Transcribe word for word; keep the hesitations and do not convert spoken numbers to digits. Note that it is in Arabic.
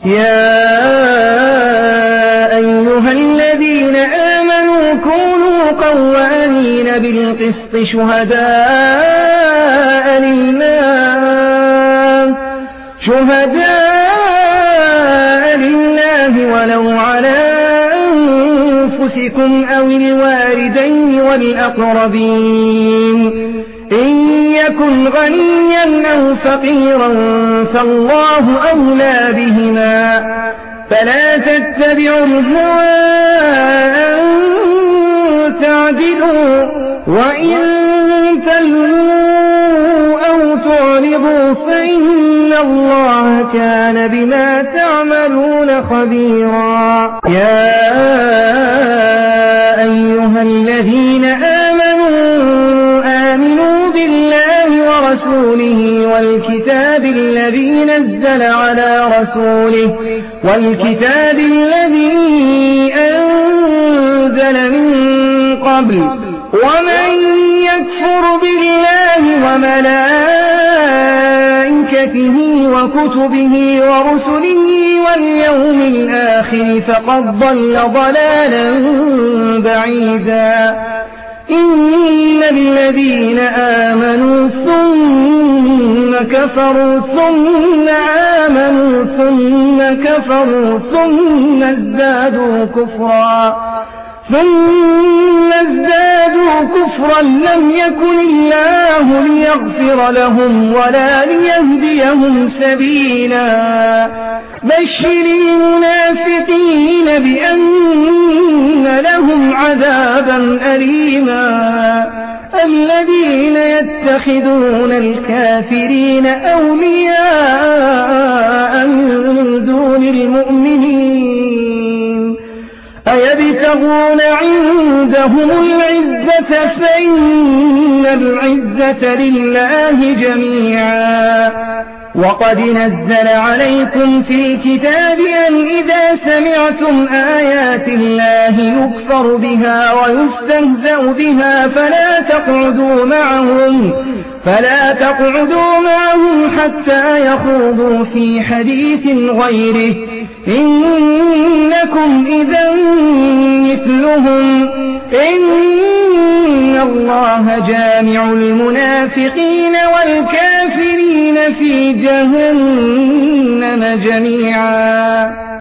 يا أيها الذين آمنوا كونوا قوامين بالقسط شهداء لله شهداء لله ولو على أنفسكم أو الوالدين والأقربين إن يكن غنيا أو فقيرا فالله أولى بهما فلا تتبعوا الهوى أن تعدلوا وإن تلووا أو تعرضوا فإن الله كان بما تعملون خبيرا يا أيها الذين آمنوا آمنوا بالله ورسوله والكتاب الذي نزل على رسوله والكتاب الذي أنزل من قبل ومن يكفر بالله وملائكته وكتبه ورسله واليوم الآخر فقد ضل ضلالا بعيدا إن الذين آمنوا ثم كفروا ثم آمنوا ثم كفروا ثم ازدادوا كفرا ثم ازدادوا كفرا لم يكن الله ليغفر لهم ولا ليهديهم سبيلا بشر المنافقين بأن لهم عذابا أليما الذين يتخذون الكافرين أولياء من دون المؤمنين أيبتغون عندهم العزة فإن العزة لله جميعا وقد نزل عليكم في الكتاب أن إذا سمعتم آيات الله يكفر بها ويستهزأ بها فلا تقعدوا معهم فلا تقعدوا معهم حتى يخوضوا في حديث غيره إنكم إذا مثلهم إن الله جامع المنافقين والكافرين في جهنم جميعا